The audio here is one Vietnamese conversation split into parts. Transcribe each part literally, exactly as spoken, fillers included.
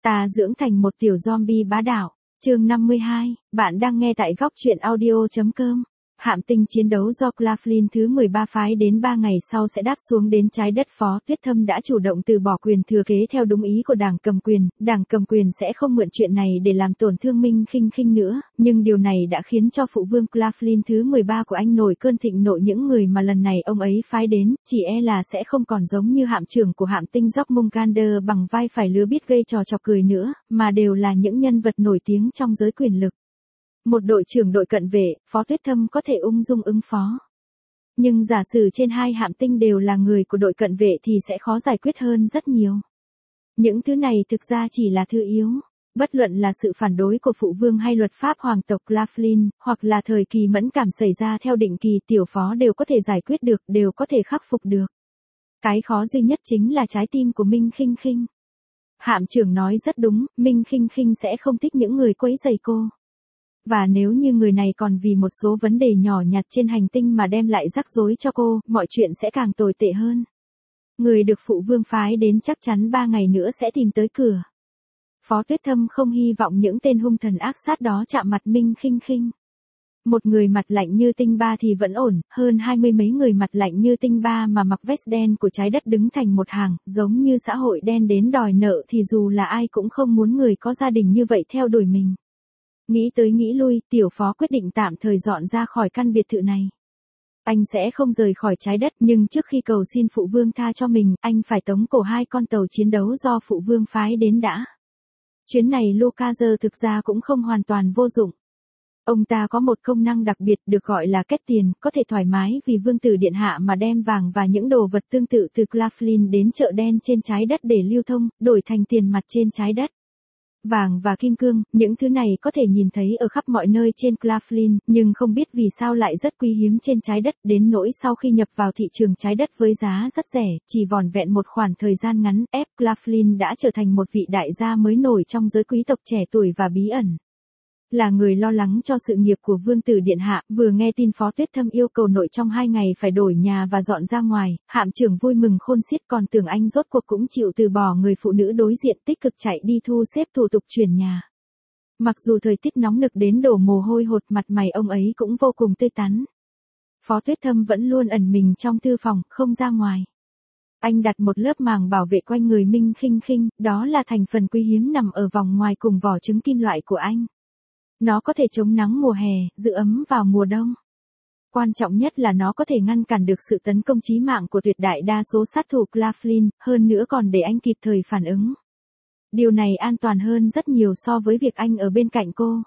Ta dưỡng thành một tiểu zombie bá đạo. Chương năm mươi hai, bạn đang nghe tại góc truyện audio chấm com. Hạm tinh chiến đấu do Claflin thứ mười ba phái đến ba ngày sau sẽ đáp xuống đến trái đất. Phó Tuyết Thâm đã chủ động từ bỏ quyền thừa kế theo đúng ý của đảng cầm quyền, đảng cầm quyền sẽ không mượn chuyện này để làm tổn thương Minh Khinh Khinh nữa, nhưng điều này đã khiến cho phụ vương Claflin thứ mười ba của anh nổi cơn thịnh nộ. Những người mà lần này ông ấy phái đến, chỉ e là sẽ không còn giống như hạm trưởng của hạm tinh Jormungandr bằng vai phải lứa biết gây trò chọc cười nữa, mà đều là những nhân vật nổi tiếng trong giới quyền lực. Một đội trưởng đội cận vệ, Phó Tuyết Thâm có thể ung dung ứng phó. Nhưng giả sử trên hai hạm tinh đều là người của đội cận vệ thì sẽ khó giải quyết hơn rất nhiều. Những thứ này thực ra chỉ là thứ yếu. Bất luận là sự phản đối của phụ vương hay luật pháp hoàng tộc Claflin, hoặc là thời kỳ mẫn cảm xảy ra theo định kỳ, tiểu phó đều có thể giải quyết được, đều có thể khắc phục được. Cái khó duy nhất chính là trái tim của Minh Khinh Khinh. Hạm trưởng nói rất đúng, Minh Khinh Khinh sẽ không thích những người quấy rầy cô. Và nếu như người này còn vì một số vấn đề nhỏ nhặt trên hành tinh mà đem lại rắc rối cho cô, mọi chuyện sẽ càng tồi tệ hơn. Người được phụ vương phái đến chắc chắn ba ngày nữa sẽ tìm tới cửa. Phó Tuyết Thâm không hy vọng những tên hung thần ác sát đó chạm mặt Minh Khinh Khinh. Một người mặt lạnh như tinh ba thì vẫn ổn, hơn hai mươi mấy người mặt lạnh như tinh ba mà mặc vest đen của trái đất đứng thành một hàng, giống như xã hội đen đến đòi nợ thì dù là ai cũng không muốn người có gia đình như vậy theo đuổi mình. Nghĩ tới nghĩ lui, tiểu phó quyết định tạm thời dọn ra khỏi căn biệt thự này. Anh sẽ không rời khỏi trái đất, nhưng trước khi cầu xin phụ vương tha cho mình, anh phải tống cổ hai con tàu chiến đấu do phụ vương phái đến đã. Chuyến này Lucas thực ra cũng không hoàn toàn vô dụng. Ông ta có một công năng đặc biệt được gọi là kết tiền, có thể thoải mái vì vương tử điện hạ mà đem vàng và những đồ vật tương tự từ Claflin đến chợ đen trên trái đất để lưu thông, đổi thành tiền mặt trên trái đất. Vàng và kim cương, những thứ này có thể nhìn thấy ở khắp mọi nơi trên Claflin, nhưng không biết vì sao lại rất quý hiếm trên trái đất, đến nỗi sau khi nhập vào thị trường trái đất với giá rất rẻ, chỉ vỏn vẹn một khoảng thời gian ngắn, F. Claflin đã trở thành một vị đại gia mới nổi trong giới quý tộc trẻ tuổi và bí ẩn. Là người lo lắng cho sự nghiệp của vương tử điện hạ, vừa nghe tin Phó Tuyết Thâm yêu cầu nội trong hai ngày phải đổi nhà và dọn ra ngoài, hạm trưởng vui mừng khôn xiết, còn tưởng anh rốt cuộc cũng chịu từ bỏ người phụ nữ đối diện, tích cực chạy đi thu xếp thủ tục chuyển nhà. Mặc dù thời tiết nóng nực đến đổ mồ hôi hột, mặt mày ông ấy cũng vô cùng tươi tắn. Phó Tuyết Thâm vẫn luôn ẩn mình trong thư phòng, không ra ngoài. Anh đặt một lớp màng bảo vệ quanh người Minh Khinh Khinh, đó là thành phần quý hiếm nằm ở vòng ngoài cùng vỏ trứng kim loại của anh. Nó có thể chống nắng mùa hè, giữ ấm vào mùa đông. Quan trọng nhất là nó có thể ngăn cản được sự tấn công chí mạng của tuyệt đại đa số sát thủ Claflin, hơn nữa còn để anh kịp thời phản ứng. Điều này an toàn hơn rất nhiều so với việc anh ở bên cạnh cô.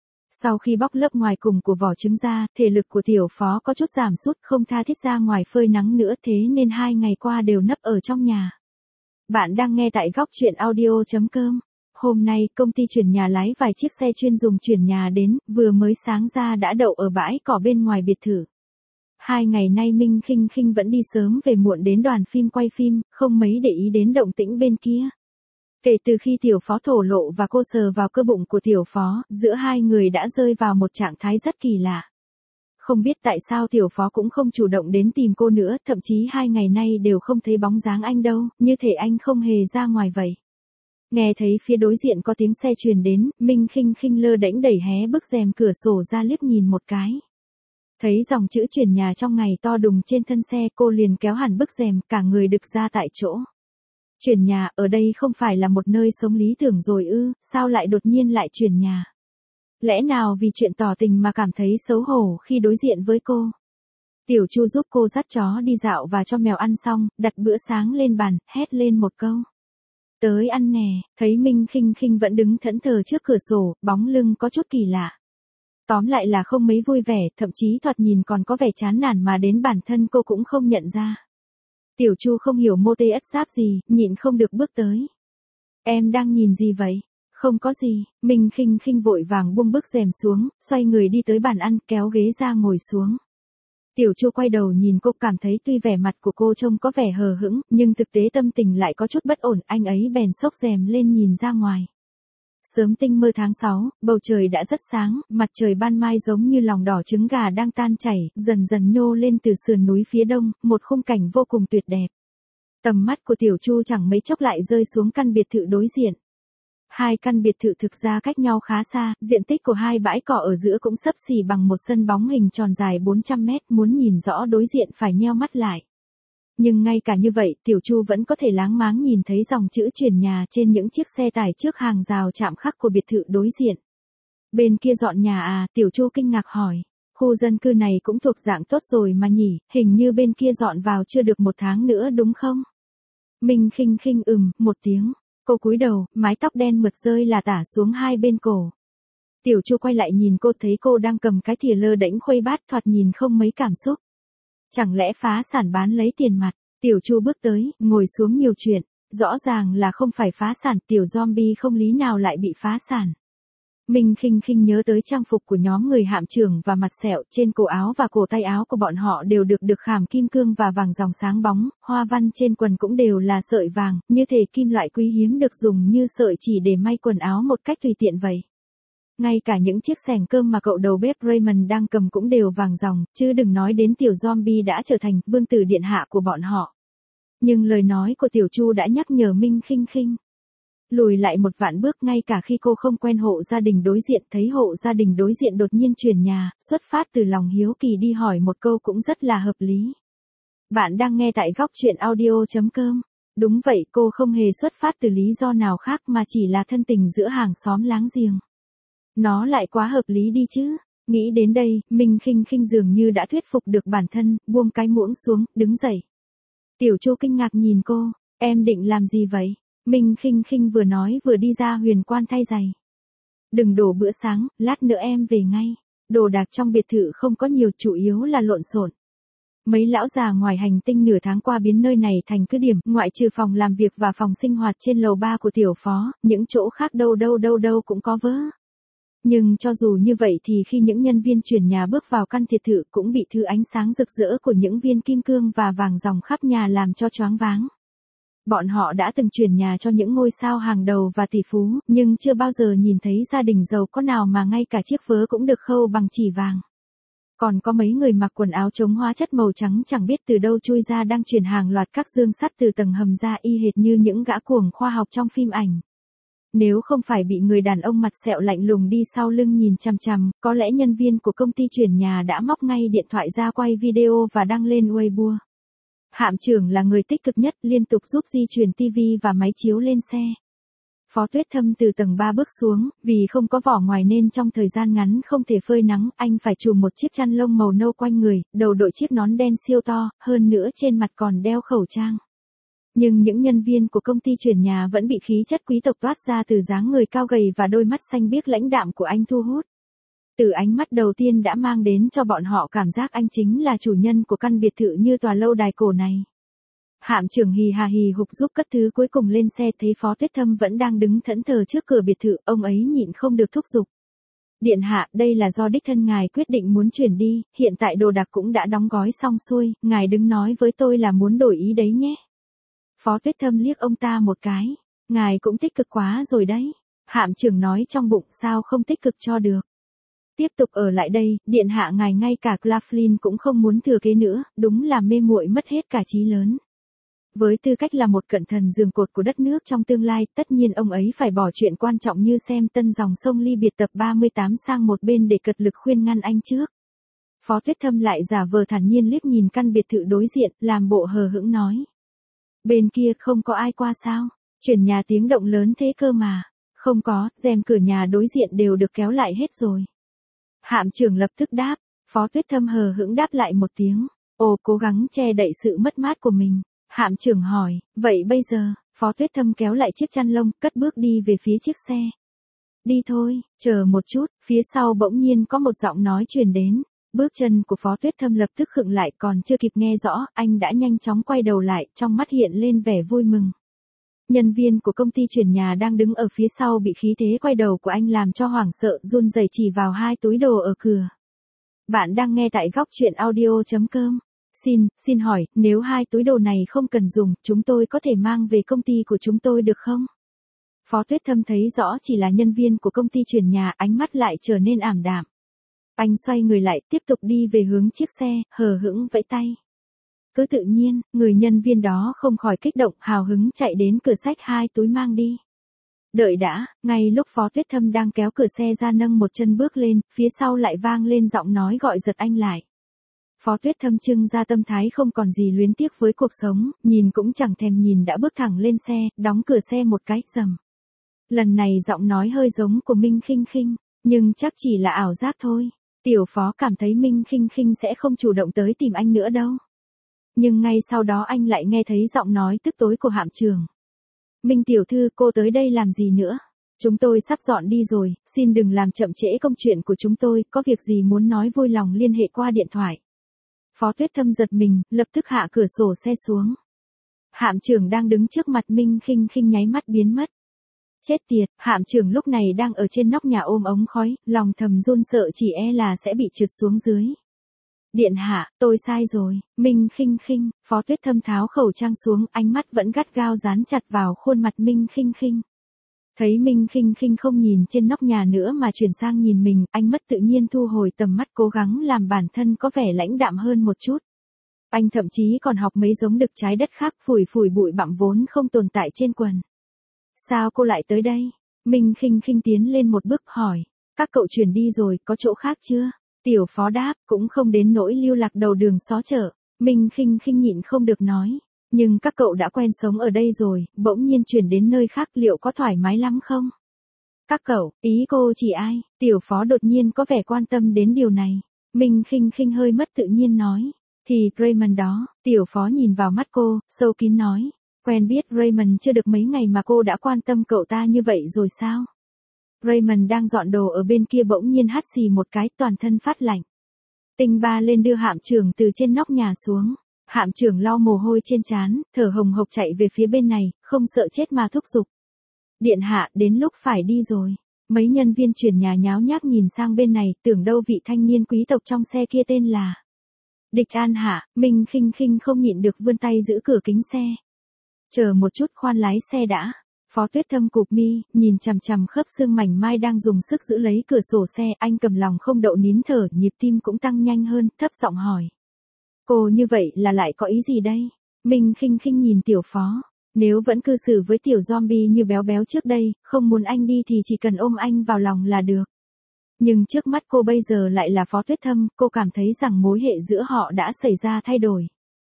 Sau khi bóc lớp ngoài cùng của vỏ trứng ra, thể lực của tiểu phó có chút giảm sút, không tha thiết ra ngoài phơi nắng nữa, thế nên hai ngày qua đều nấp ở trong nhà. Bạn đang nghe tại góc truyện audio chấm com. Hôm nay, công ty chuyển nhà lái vài chiếc xe chuyên dùng chuyển nhà đến, vừa mới sáng ra đã đậu ở bãi cỏ bên ngoài biệt thự. Hai ngày nay Minh Khinh Khinh vẫn đi sớm về muộn đến đoàn phim quay phim, không mấy để ý đến động tĩnh bên kia. Kể từ khi tiểu phó thổ lộ và cô sờ vào cơ bụng của tiểu phó, giữa hai người đã rơi vào một trạng thái rất kỳ lạ. Không biết tại sao tiểu phó cũng không chủ động đến tìm cô nữa, thậm chí hai ngày nay đều không thấy bóng dáng anh đâu, như thể anh không hề ra ngoài vậy. Nghe thấy phía đối diện có tiếng xe truyền đến, Minh Khinh Khinh lơ đễnh đẩy hé bức rèm cửa sổ ra liếc nhìn một cái. Thấy dòng chữ chuyển nhà trong ngày to đùng trên thân xe, cô liền kéo hẳn bức rèm, cả người đực ra tại chỗ. Chuyển nhà, ở đây không phải là một nơi sống lý tưởng rồi ư, sao lại đột nhiên lại chuyển nhà? Lẽ nào vì chuyện tỏ tình mà cảm thấy xấu hổ khi đối diện với cô? Tiểu Chu giúp cô dắt chó đi dạo và cho mèo ăn xong, đặt bữa sáng lên bàn, hét lên một câu. Tới ăn nè, thấy Minh Khinh Khinh vẫn đứng thẫn thờ trước cửa sổ, bóng lưng có chút kỳ lạ. Tóm lại là không mấy vui vẻ, thậm chí thoạt nhìn còn có vẻ chán nản mà đến bản thân cô cũng không nhận ra. Tiểu Chu không hiểu mô tê ất giáp gì, nhịn không được bước tới. Em đang nhìn gì vậy? Không có gì, Minh Khinh Khinh vội vàng buông bức rèm xuống, xoay người đi tới bàn ăn, kéo ghế ra ngồi xuống. Tiểu Chu quay đầu nhìn cô, cảm thấy tuy vẻ mặt của cô trông có vẻ hờ hững, nhưng thực tế tâm tình lại có chút bất ổn, anh ấy bèn xốc rèm lên nhìn ra ngoài. Sớm tinh mơ tháng sáu, bầu trời đã rất sáng, mặt trời ban mai giống như lòng đỏ trứng gà đang tan chảy, dần dần nhô lên từ sườn núi phía đông, một khung cảnh vô cùng tuyệt đẹp. Tầm mắt của Tiểu Chu chẳng mấy chốc lại rơi xuống căn biệt thự đối diện. Hai căn biệt thự thực ra cách nhau khá xa, diện tích của hai bãi cỏ ở giữa cũng xấp xỉ bằng một sân bóng hình tròn dài bốn trăm mét, muốn nhìn rõ đối diện phải nheo mắt lại. Nhưng ngay cả như vậy, Tiểu Chu vẫn có thể láng máng nhìn thấy dòng chữ chuyển nhà trên những chiếc xe tải trước hàng rào chạm khắc của biệt thự đối diện. Bên kia dọn nhà à, Tiểu Chu kinh ngạc hỏi. Khu dân cư này cũng thuộc dạng tốt rồi mà nhỉ, hình như bên kia dọn vào chưa được một tháng nữa đúng không? Minh khinh khinh ừm, một tiếng. Cô cúi đầu, mái tóc đen mượt rơi là tả xuống hai bên cổ. Tiểu Chu quay lại nhìn cô, thấy cô đang cầm cái thìa lơ đễnh khuây bát, thoạt nhìn không mấy cảm xúc. Chẳng lẽ phá sản bán lấy tiền mặt? Tiểu Chu bước tới, ngồi xuống nhiều chuyện. Rõ ràng là không phải phá sản, tiểu zombie không lý nào lại bị phá sản. Minh khinh khinh nhớ tới trang phục của nhóm người hạm trưởng và mặt sẹo, trên cổ áo và cổ tay áo của bọn họ đều được được khảm kim cương và vàng dòng sáng bóng, hoa văn trên quần cũng đều là sợi vàng, như thể kim loại quý hiếm được dùng như sợi chỉ để may quần áo một cách tùy tiện vậy. Ngay cả những chiếc xẻng cơm mà cậu đầu bếp Raymond đang cầm cũng đều vàng dòng, chứ đừng nói đến tiểu zombie đã trở thành vương tử điện hạ của bọn họ. Nhưng lời nói của Tiểu Chu đã nhắc nhở Minh khinh khinh. Lùi lại một vạn bước, ngay cả khi cô không quen hộ gia đình đối diện, thấy hộ gia đình đối diện đột nhiên chuyển nhà, xuất phát từ lòng hiếu kỳ đi hỏi một câu cũng rất là hợp lý. Bạn đang nghe tại góc truyện audio chấm com. Đúng vậy, cô không hề xuất phát từ lý do nào khác mà chỉ là thân tình giữa hàng xóm láng giềng. Nó lại quá hợp lý đi chứ. Nghĩ đến đây, Minh khinh khinh dường như đã thuyết phục được bản thân, buông cái muỗng xuống, đứng dậy. Tiểu Chu kinh ngạc nhìn cô, em định làm gì vậy? Minh khinh khinh vừa nói vừa đi ra huyền quan thay giày. Đừng đổ bữa sáng, lát nữa em về ngay. Đồ đạc trong biệt thự không có nhiều, chủ yếu là lộn xộn. Mấy lão già ngoài hành tinh nửa tháng qua biến nơi này thành cứ điểm, ngoại trừ phòng làm việc và phòng sinh hoạt trên lầu ba của tiểu phó, những chỗ khác đâu đâu đâu đâu cũng có vớ. Nhưng cho dù như vậy thì khi những nhân viên chuyển nhà bước vào căn biệt thự cũng bị thứ ánh sáng rực rỡ của những viên kim cương và vàng dòng khắp nhà làm cho choáng váng. Bọn họ đã từng chuyển nhà cho những ngôi sao hàng đầu và tỷ phú, nhưng chưa bao giờ nhìn thấy gia đình giàu có nào mà ngay cả chiếc vớ cũng được khâu bằng chỉ vàng. Còn có mấy người mặc quần áo chống hóa chất màu trắng chẳng biết từ đâu chui ra đang chuyển hàng loạt các dương sắt từ tầng hầm ra y hệt như những gã cuồng khoa học trong phim ảnh. Nếu không phải bị người đàn ông mặt sẹo lạnh lùng đi sau lưng nhìn chằm chằm, có lẽ nhân viên của công ty chuyển nhà đã móc ngay điện thoại ra quay video và đăng lên Weibo. Hạm trưởng là người tích cực nhất, liên tục giúp di chuyển tivi và máy chiếu lên xe. Phó Tuyết Thâm từ tầng ba bước xuống, vì không có vỏ ngoài nên trong thời gian ngắn không thể phơi nắng, anh phải trùm một chiếc chăn lông màu nâu quanh người, đầu đội chiếc nón đen siêu to, hơn nữa trên mặt còn đeo khẩu trang. Nhưng những nhân viên của công ty chuyển nhà vẫn bị khí chất quý tộc toát ra từ dáng người cao gầy và đôi mắt xanh biếc lãnh đạm của anh thu hút. Từ ánh mắt đầu tiên đã mang đến cho bọn họ cảm giác anh chính là chủ nhân của căn biệt thự như tòa lâu đài cổ này. Hạm trưởng hì hà hì hục giúp cất thứ cuối cùng lên xe, thấy Phó Tuyết Thâm vẫn đang đứng thẫn thờ trước cửa biệt thự, ông ấy nhịn không được thúc giục. Điện hạ, đây là do đích thân ngài quyết định muốn chuyển đi, hiện tại đồ đạc cũng đã đóng gói xong xuôi, ngài đừng nói với tôi là muốn đổi ý đấy nhé. Phó Tuyết Thâm liếc ông ta một cái, ngài cũng tích cực quá rồi đấy. Hạm trưởng nói trong bụng, sao không tích cực cho được. Tiếp tục ở lại đây, điện hạ ngài ngay cả Claflin cũng không muốn thừa kế nữa, đúng là mê muội mất hết cả trí lớn. Với tư cách là một cận thần giường cột của đất nước trong tương lai, tất nhiên ông ấy phải bỏ chuyện quan trọng như xem tân dòng sông ly biệt tập ba mươi tám sang một bên để cật lực khuyên ngăn anh trước. Phó Tuyết Thâm lại giả vờ thản nhiên liếc nhìn căn biệt thự đối diện, làm bộ hờ hững nói. Bên kia không có ai qua sao? Chuyển nhà tiếng động lớn thế cơ mà. Không có, rèm cửa nhà đối diện đều được kéo lại hết rồi. Hạm trưởng lập tức đáp, Phó Tuyết Thâm hờ hững đáp lại một tiếng. Ồ, cố gắng che đậy sự mất mát của mình. Hạm trưởng hỏi, vậy bây giờ, Phó Tuyết Thâm kéo lại chiếc chăn lông, cất bước đi về phía chiếc xe. Đi thôi, chờ một chút, phía sau bỗng nhiên có một giọng nói truyền đến. Bước chân của Phó Tuyết Thâm lập tức khựng lại, còn chưa kịp nghe rõ, anh đã nhanh chóng quay đầu lại, trong mắt hiện lên vẻ vui mừng. Nhân viên của công ty chuyển nhà đang đứng ở phía sau bị khí thế quay đầu của anh làm cho hoảng sợ, run rẩy chỉ vào hai túi đồ ở cửa. Bạn đang nghe tại góc truyện audio chấm com. Xin, xin hỏi, nếu hai túi đồ này không cần dùng, chúng tôi có thể mang về công ty của chúng tôi được không? Phó Tuyết Thâm thấy rõ chỉ là nhân viên của công ty chuyển nhà, ánh mắt lại trở nên ảm đạm. Anh xoay người lại, tiếp tục đi về hướng chiếc xe, hờ hững vẫy tay. Cứ tự nhiên, người nhân viên đó không khỏi kích động, hào hứng chạy đến cửa xách hai túi mang đi. Đợi đã, ngay lúc Phó Tuyết Thâm đang kéo cửa xe ra nâng một chân bước lên, phía sau lại vang lên giọng nói gọi giật anh lại. Phó Tuyết Thâm trưng ra tâm thái không còn gì luyến tiếc với cuộc sống, nhìn cũng chẳng thèm nhìn đã bước thẳng lên xe, đóng cửa xe một cái, rầm. Lần này giọng nói hơi giống của Minh Khinh Khinh, nhưng chắc chỉ là ảo giác thôi. Tiểu Phó cảm thấy Minh Khinh Khinh sẽ không chủ động tới tìm anh nữa đâu. Nhưng ngay sau đó anh lại nghe thấy giọng nói tức tối của Hạm Trường. Minh tiểu thư, cô tới đây làm gì nữa? Chúng tôi sắp dọn đi rồi, xin đừng làm chậm trễ công chuyện của chúng tôi, có việc gì muốn nói vui lòng liên hệ qua điện thoại. Phó Tuyết Thâm giật mình, lập tức hạ cửa sổ xe xuống. Hạm Trường đang đứng trước mặt Minh Khinh Khinh nháy mắt biến mất. Chết tiệt, Hạm Trường lúc này đang ở trên nóc nhà ôm ống khói, lòng thầm run sợ chỉ e là sẽ bị trượt xuống dưới. Điện hạ, tôi sai rồi, Minh Khinh Khinh. Phó Tuyết Thâm tháo khẩu trang xuống, ánh mắt vẫn gắt gao dán chặt vào khuôn mặt Minh Khinh Khinh. Thấy Minh Khinh Khinh không nhìn trên nóc nhà nữa mà chuyển sang nhìn mình, anh mất tự nhiên thu hồi tầm mắt, cố gắng làm bản thân có vẻ lãnh đạm hơn một chút. Anh thậm chí còn học mấy giống đực trái đất khác, phủi phủi bụi bặm vốn không tồn tại trên quần. Sao cô lại tới đây? Minh Khinh Khinh tiến lên một bước hỏi. Các cậu chuyển đi rồi, có chỗ khác chưa? Tiểu Phó đáp, cũng không đến nỗi lưu lạc đầu đường xó chợ. Minh Khinh Khinh nhịn không được nói. Nhưng các cậu đã quen sống ở đây rồi, bỗng nhiên chuyển đến nơi khác liệu có thoải mái lắm không? Các cậu, ý cô chỉ ai? Tiểu Phó đột nhiên có vẻ quan tâm đến điều này. Minh Khinh Khinh hơi mất tự nhiên nói. Thì Raymond đó. Tiểu Phó nhìn vào mắt cô, sâu kín nói. Quen biết Raymond chưa được mấy ngày mà cô đã quan tâm cậu ta như vậy rồi sao? Raymond đang dọn đồ ở bên kia bỗng nhiên hắt xì một cái, toàn thân phát lạnh. Tinh Ba lên đưa Hạm Trường từ trên nóc nhà xuống. Hạm Trường lau mồ hôi trên trán, thở hồng hộc chạy về phía bên này, không sợ chết mà thúc giục. Điện hạ, đến lúc phải đi rồi. Mấy nhân viên chuyển nhà nháo nhác nhìn sang bên này, tưởng đâu vị thanh niên quý tộc trong xe kia tên là Địch An Hạ. Minh Khinh Khinh không nhịn được vươn tay giữ cửa kính xe. Chờ một chút, khoan lái xe đã. Phó Tuyết Thâm cụp mi, nhìn chằm chằm khớp xương mảnh mai đang dùng sức giữ lấy cửa sổ xe, anh cầm lòng không đậu nín thở, nhịp tim cũng tăng nhanh hơn, thấp giọng hỏi. Cô như vậy là lại có ý gì đây? Minh Khinh Khinh nhìn Tiểu Phó. Nếu vẫn cư xử với tiểu zombie như béo béo trước đây, không muốn anh đi thì chỉ cần ôm anh vào lòng là được. Nhưng trước mắt cô bây giờ lại là Phó Tuyết Thâm, cô cảm thấy rằng mối hệ giữa họ đã xảy ra thay đổi.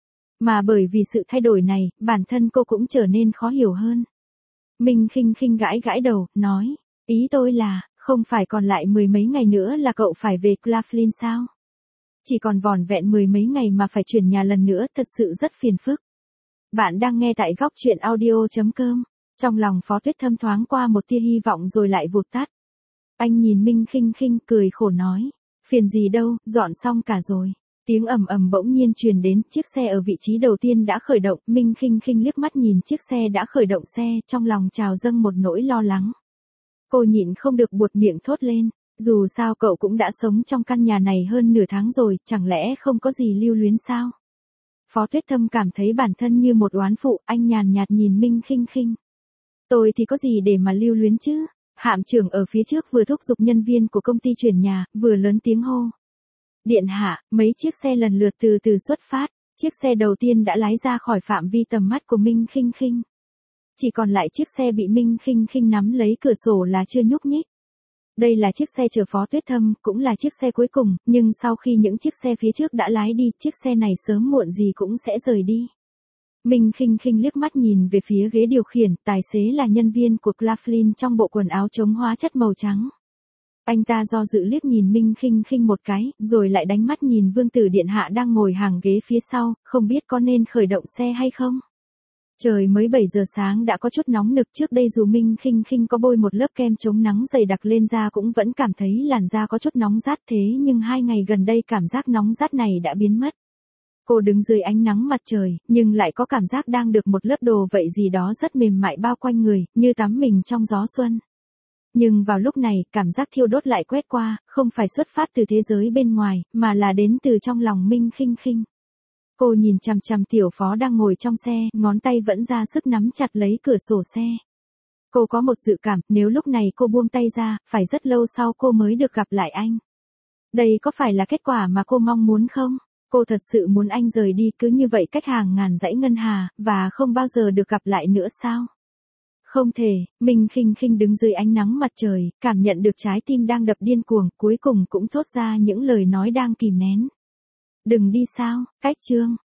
Mà bởi vì sự thay đổi này, bản thân cô cũng trở nên khó hiểu hơn. Minh Khinh Khinh gãi gãi đầu, nói, ý tôi là, không phải còn lại mười mấy ngày nữa là cậu phải về Claflin sao? Chỉ còn vỏn vẹn mười mấy ngày mà phải chuyển nhà lần nữa, thật sự rất phiền phức. Bạn đang nghe tại góc truyện audio chấm com. Trong lòng Phó Tuyết Thâm thoáng qua một tia hy vọng rồi lại vụt tắt. Anh nhìn Minh Khinh Khinh cười khổ nói, phiền gì đâu, dọn xong cả rồi. Tiếng ầm ầm bỗng nhiên truyền đến, chiếc xe ở vị trí đầu tiên đã khởi động, Minh Khinh Khinh liếc mắt nhìn chiếc xe đã khởi động xe, trong lòng trào dâng một nỗi lo lắng. Cô nhịn không được buột miệng thốt lên, dù sao cậu cũng đã sống trong căn nhà này hơn nửa tháng rồi, chẳng lẽ không có gì lưu luyến sao? Phó Tuyết Thâm cảm thấy bản thân như một oán phụ, anh nhàn nhạt nhìn Minh Khinh Khinh. Tôi thì có gì để mà lưu luyến chứ? Hạm Trưởng ở phía trước vừa thúc giục nhân viên của công ty chuyển nhà, vừa lớn tiếng hô. Điện hạ, mấy chiếc xe lần lượt từ từ xuất phát, chiếc xe đầu tiên đã lái ra khỏi phạm vi tầm mắt của Minh Khinh Khinh. Chỉ còn lại chiếc xe bị Minh Khinh Khinh nắm lấy cửa sổ là chưa nhúc nhích. Đây là chiếc xe chở Phó Tuyết Thâm, cũng là chiếc xe cuối cùng, nhưng sau khi những chiếc xe phía trước đã lái đi, chiếc xe này sớm muộn gì cũng sẽ rời đi. Minh Khinh Khinh liếc mắt nhìn về phía ghế điều khiển, tài xế là nhân viên của Claflin trong bộ quần áo chống hóa chất màu trắng. Anh ta do dự liếc nhìn Minh Khinh Khinh một cái, rồi lại đánh mắt nhìn Vương tử điện hạ đang ngồi hàng ghế phía sau, không biết có nên khởi động xe hay không. Trời mới bảy giờ sáng đã có chút nóng nực, trước đây dù Minh Khinh Khinh có bôi một lớp kem chống nắng dày đặc lên da cũng vẫn cảm thấy làn da có chút nóng rát, thế nhưng hai ngày gần đây cảm giác nóng rát này đã biến mất. Cô đứng dưới ánh nắng mặt trời, nhưng lại có cảm giác đang được một lớp đồ vậy gì đó rất mềm mại bao quanh người, như tắm mình trong gió xuân. Nhưng vào lúc này, cảm giác thiêu đốt lại quét qua, không phải xuất phát từ thế giới bên ngoài, mà là đến từ trong lòng Minh Khinh Khinh. Cô nhìn chằm chằm Tiểu Phó đang ngồi trong xe, ngón tay vẫn ra sức nắm chặt lấy cửa sổ xe. Cô có một dự cảm, nếu lúc này cô buông tay ra, phải rất lâu sau cô mới được gặp lại anh. Đây có phải là kết quả mà cô mong muốn không? Cô thật sự muốn anh rời đi cứ như vậy cách hàng ngàn dãy ngân hà, và không bao giờ được gặp lại nữa sao? Không thể, mình khinh khinh đứng dưới ánh nắng mặt trời, cảm nhận được trái tim đang đập điên cuồng, cuối cùng cũng thốt ra những lời nói đang kìm nén. Đừng đi sao, cách chương.